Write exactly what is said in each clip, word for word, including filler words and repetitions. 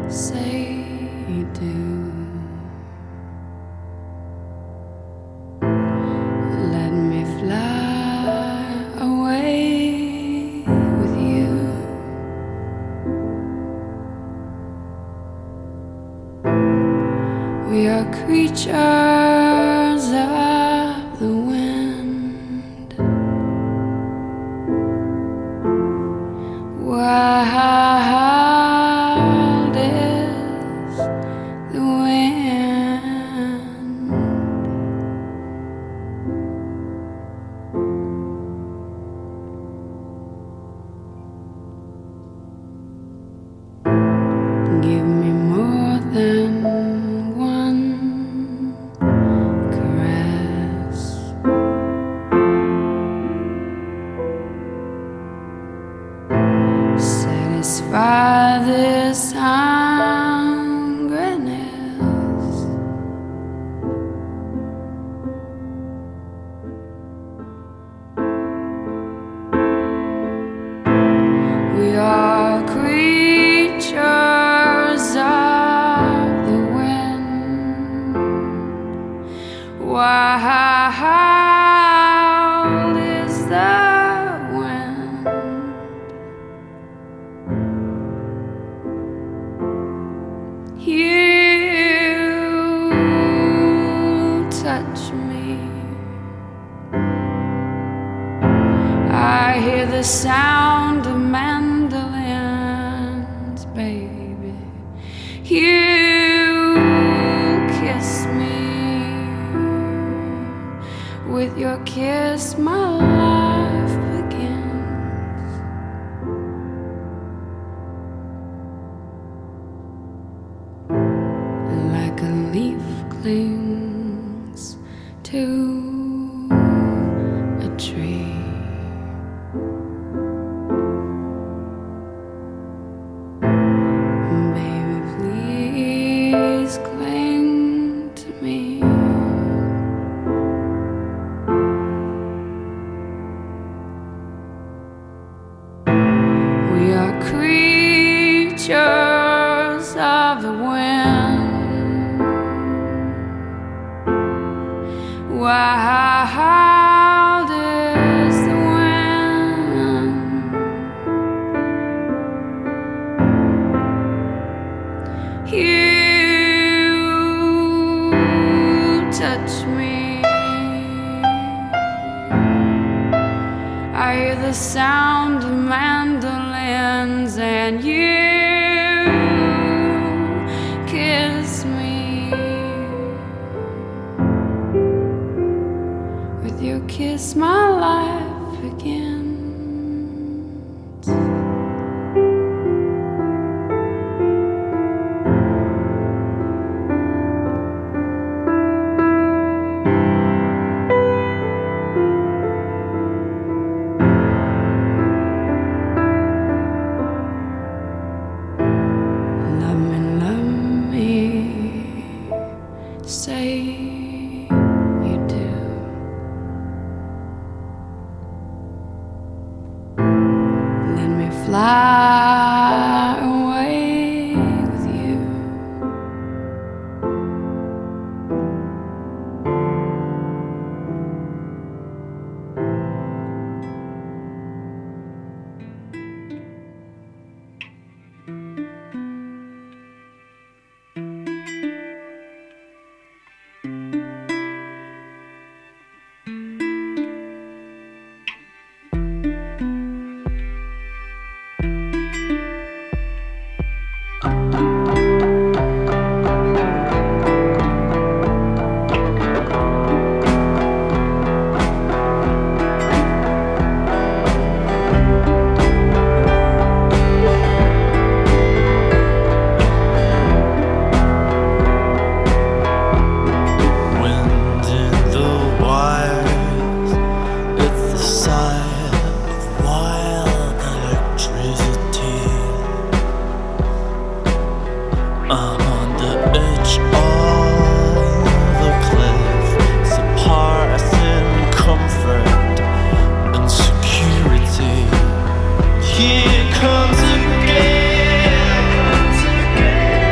Here comes again.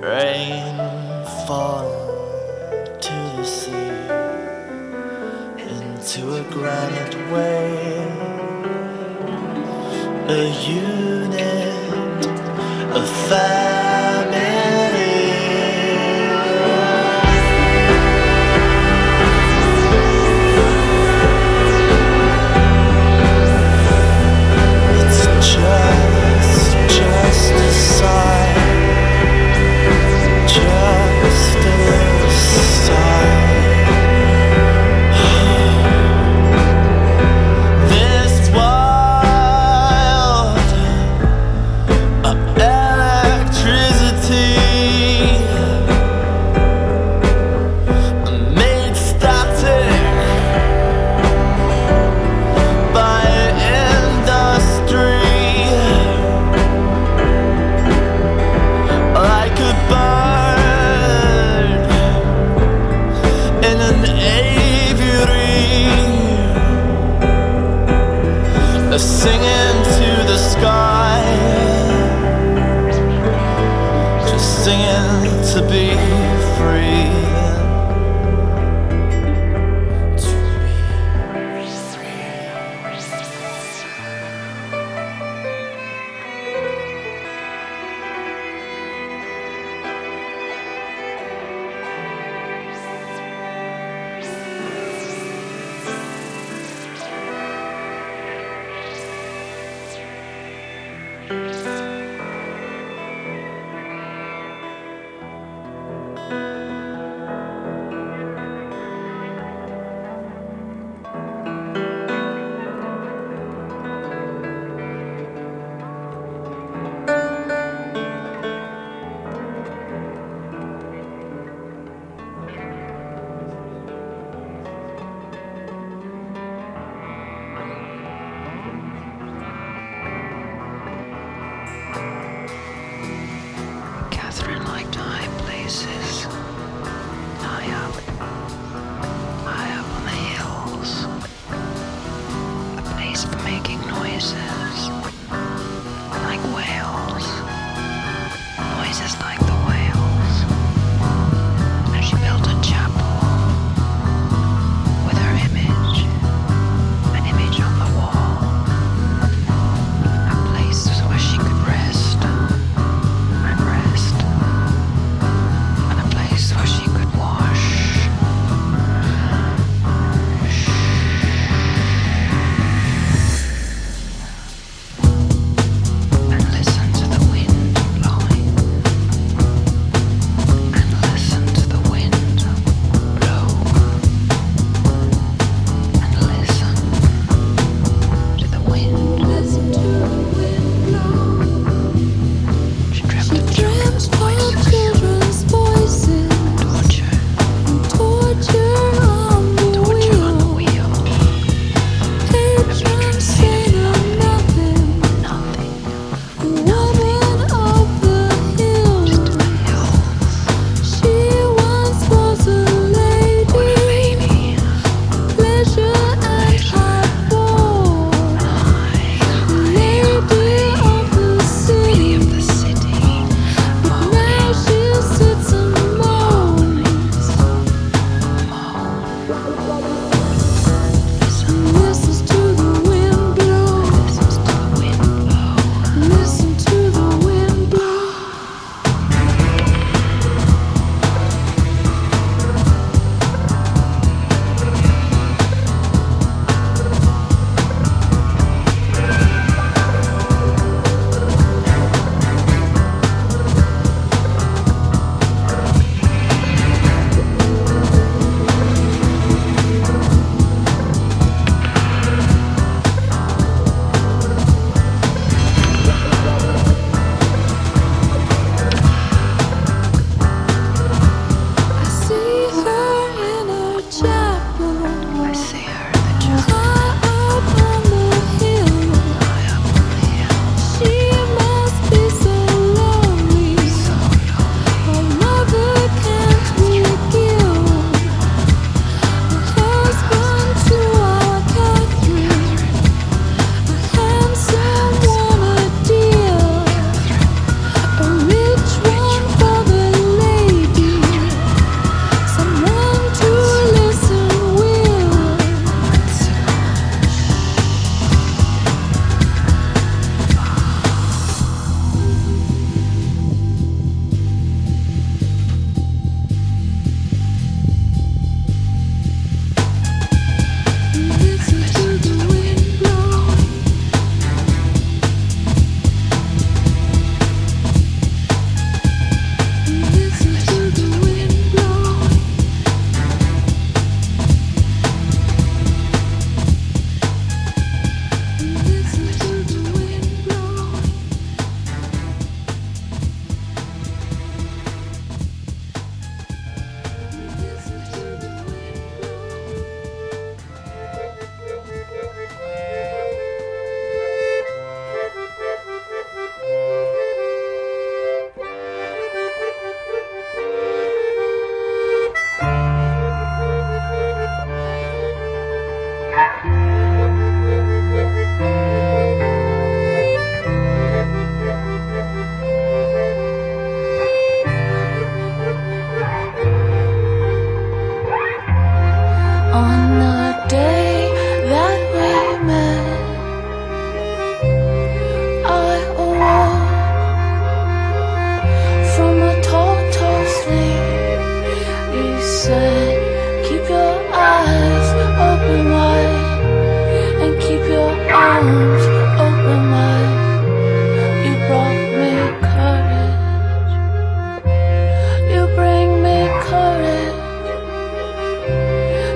Rain falling to the sea, into a granite wave, a unit of family. It's just, just a sign. Just a sign. This wild electricity made static by industry, like a bird in an aviary, singing to the sky, just singing to be free. Catherine liked high places, high up, high up on the hills, a place for making noises, like whales, noises like the whales. And she built a chapel with her image, an image on the wall, a place where she could rest and rest, and a place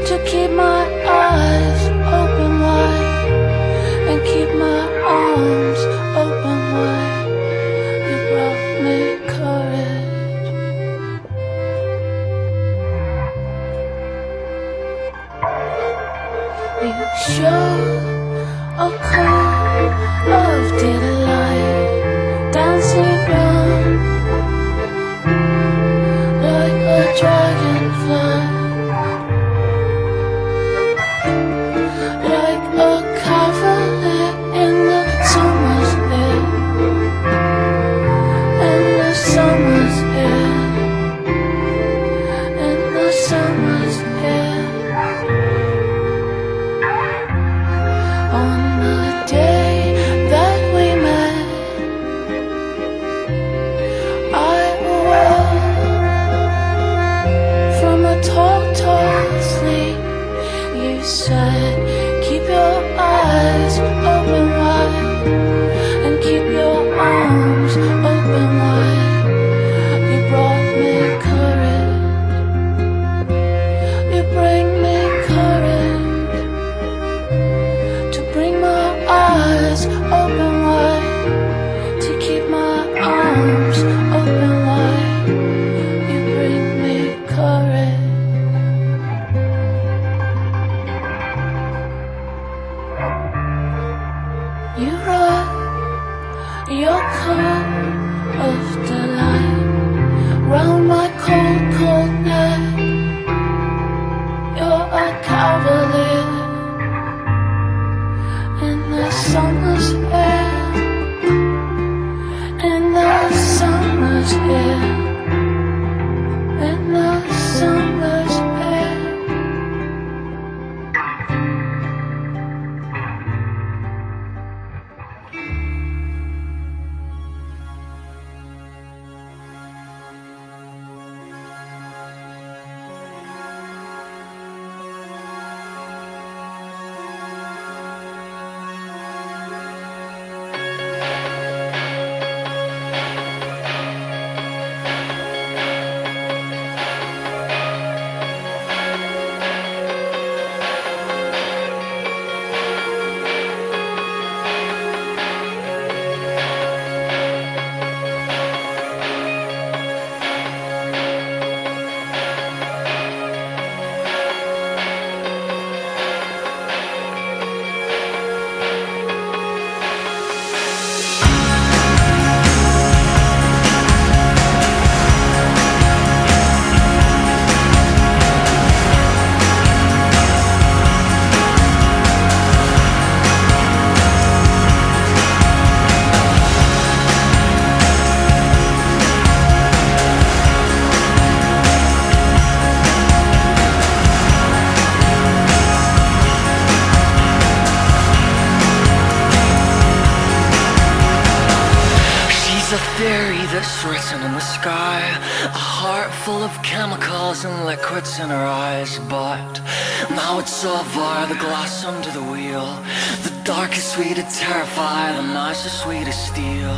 to keep my eyes open wide and keep my arms open wide. You brought me courage. You show a cone of delight dancing round like a dragonfly, like a cavalier in the summer's air, in the summer's air, in the summer's air. On the day that we met, I awoke from a tall, tall sleep. You said, keep your eyes open wide and keep your arms open wide. You brought me courage. You bring me courage to bring my eyes open wide, to keep my arms open wide. You bring me courage. You wrap your cup of delight round my cold, cold neck. You're a cavalier in the summer's air, in the summer's air, in the summer's air. She's a theory that's written in the sky, a heart full of chemicals and liquids in her eyes. But now it's over, the glass under the wheel. The dark is sweet to terrify, the nights are sweet as steel.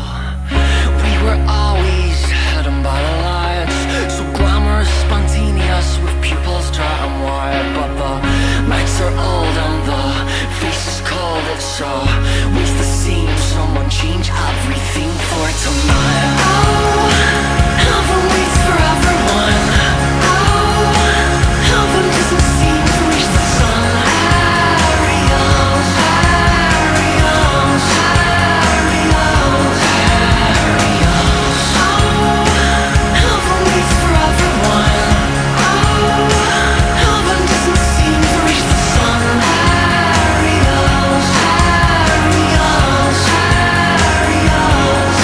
We were always hidden by the lights, so glamorous, spontaneous, with pupils dry and wide. But the nights are old and the face is cold. It's a waste to see someone change everything for tonight. Oh, heaven waits for everyone. Oh, heaven doesn't seem to reach the sun. Ariels, Ariels, Ariels, Ariels. Oh, heaven waits for everyone. Oh, heaven doesn't seem to reach the sun. Ariels, Ariels, Ariels,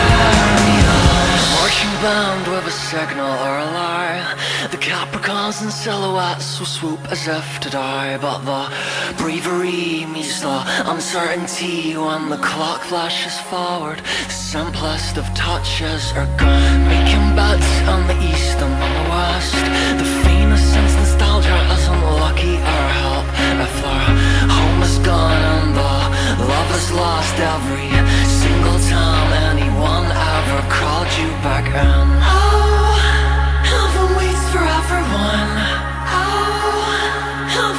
Ariels. Marching band with a signal or a lie. The Capricorns and silhouettes will swoop as if to die. But the bravery meets the uncertainty when the clock flashes forward. The simplest of touches are gone, making bets on the east and on the west. The faintest sense nostalgia isn't lucky or help if their home is gone and the love is lost every single time anyone ever called you back in. Oh, heaven waits for everyone. Oh, heaven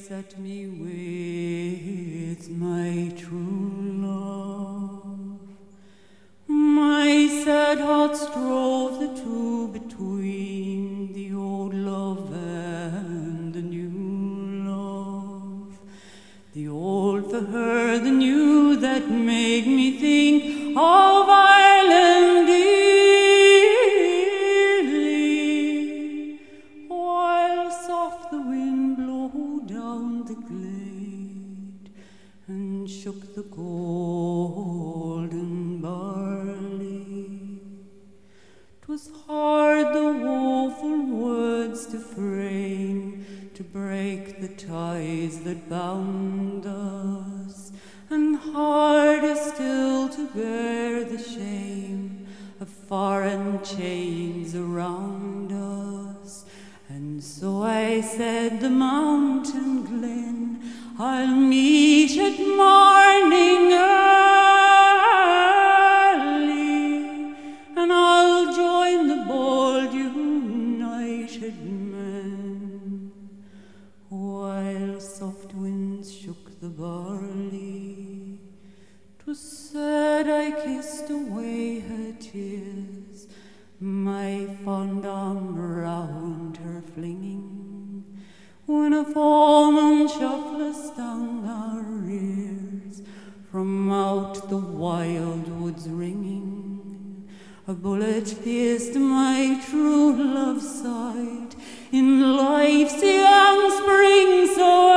set me with my true love. My sad heart strove the two between the old love and the new love. The old for her, the new that made me think of Ireland dearly, while soft the wind blew down the glade and shook the golden barley. 'Twas hard the woeful words to frame, to break the ties that bound us, and harder still to bear the shame of foreign chains around us. And so I said, the mountain glen I'll meet at morning early, and I'll join the bold united men, while soft winds shook the barley. 'Twas sad I kissed away her tears, my fond arm round her flinging, when a foeman shuffler stung our ears from out the wild woods ringing. A bullet pierced my true love's side in life's young spring so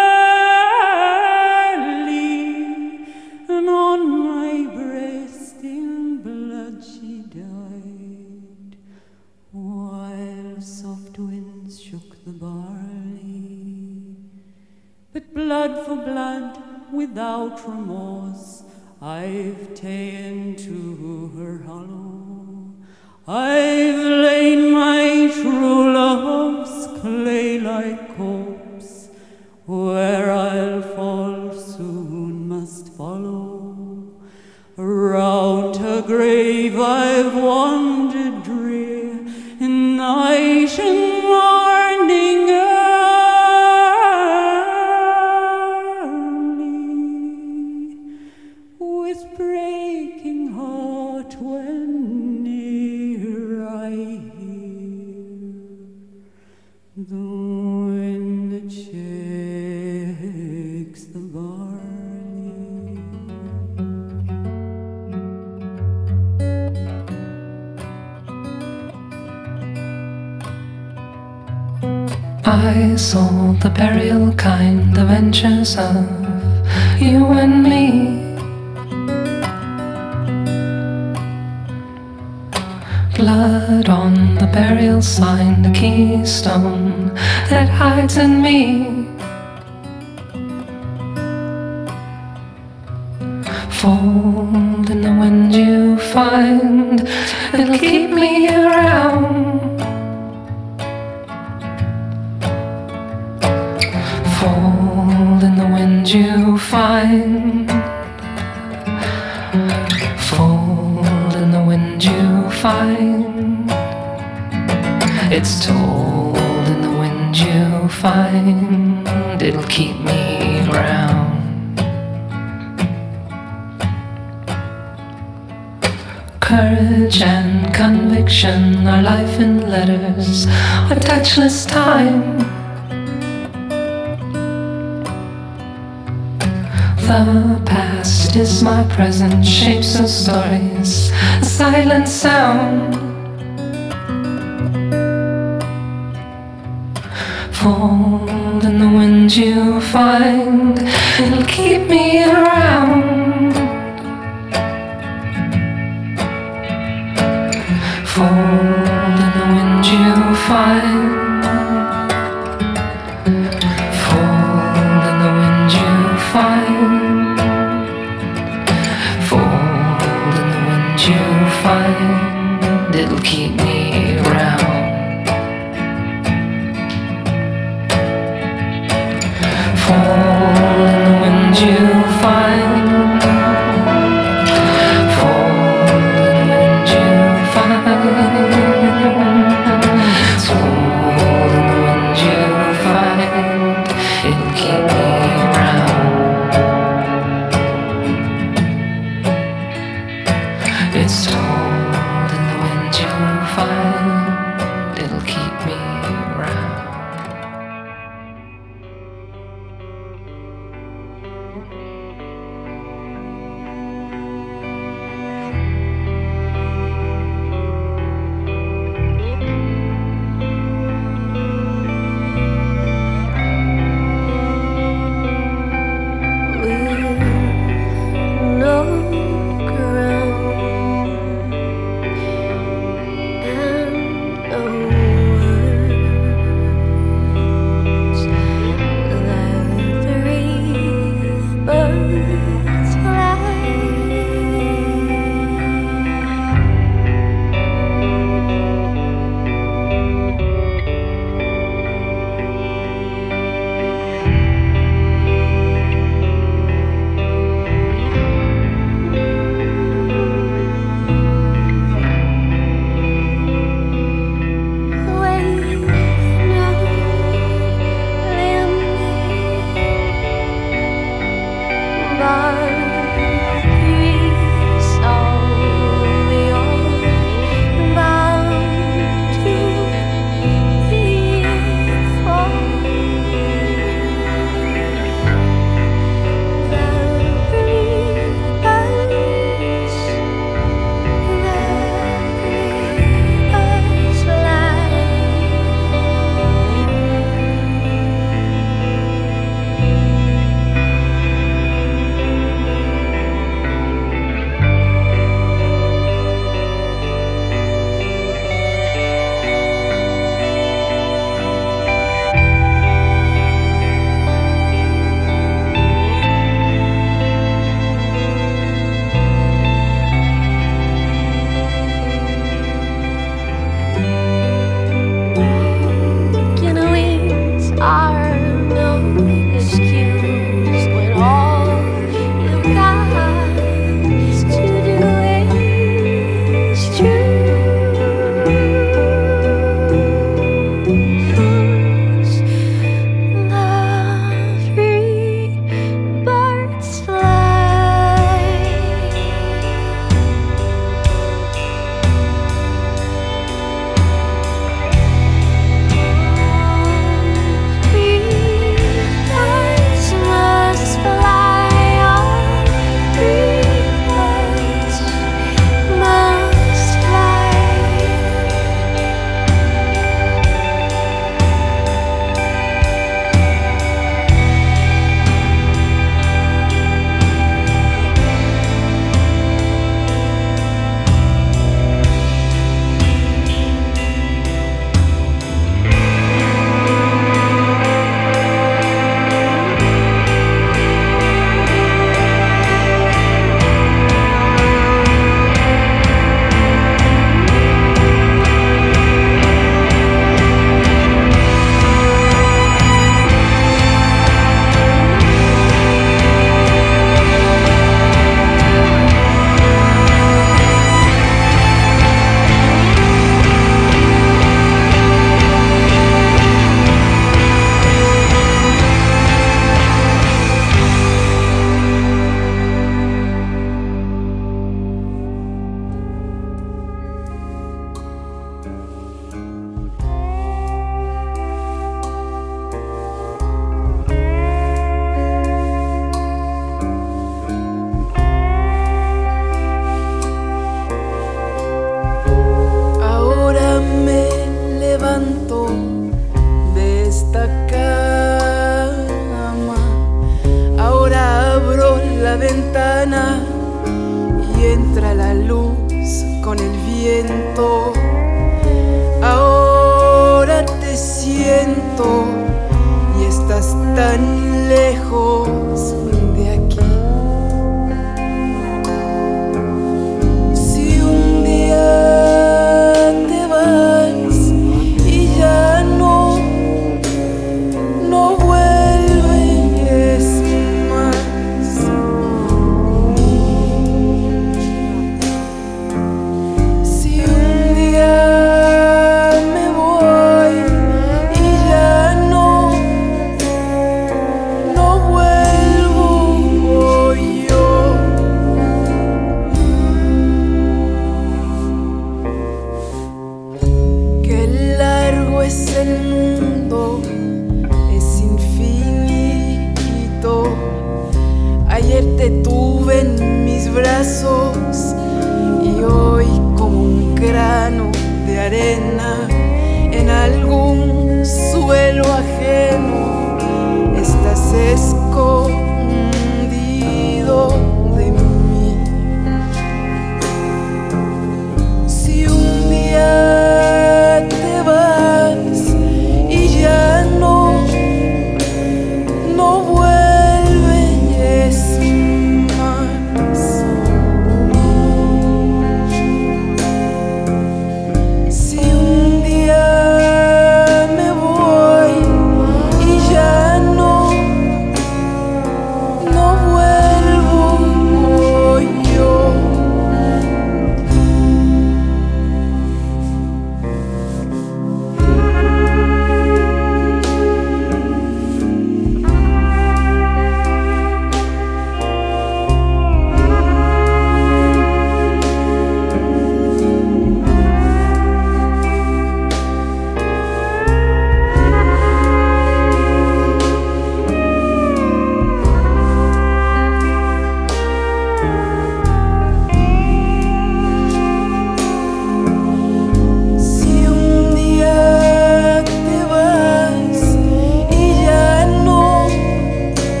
early, and on my breast in blood she died, while soft winds shook the barley. But blood for blood, without remorse, I've ta'en to her hollow. I've laid my true love's clay-like corpse, where I'll fall soon must follow. Around her grave I've wandered drear, in night and morning early, with breaking heart when near I hear the wind that shakes the barley. I sold the burial kind, the ventures of you and me. Blood on the burial sign, the keystone that hides in me. Fold in the wind you find, it'll keep me around. Fold in the wind you find. Fold in the wind you find. It's told in the wind you find, it'll keep me round. Courage and conviction are life in letters, a touchless time. The past is my present, shapes of stories, a silent sound. Fold in the wind you find, it'll keep me around. Fold in the wind you find. Fold in the wind you find. Fold in the wind you find, it'll keep me around. Fold in the wind you find. It'll keep Ahora te siento y estás tan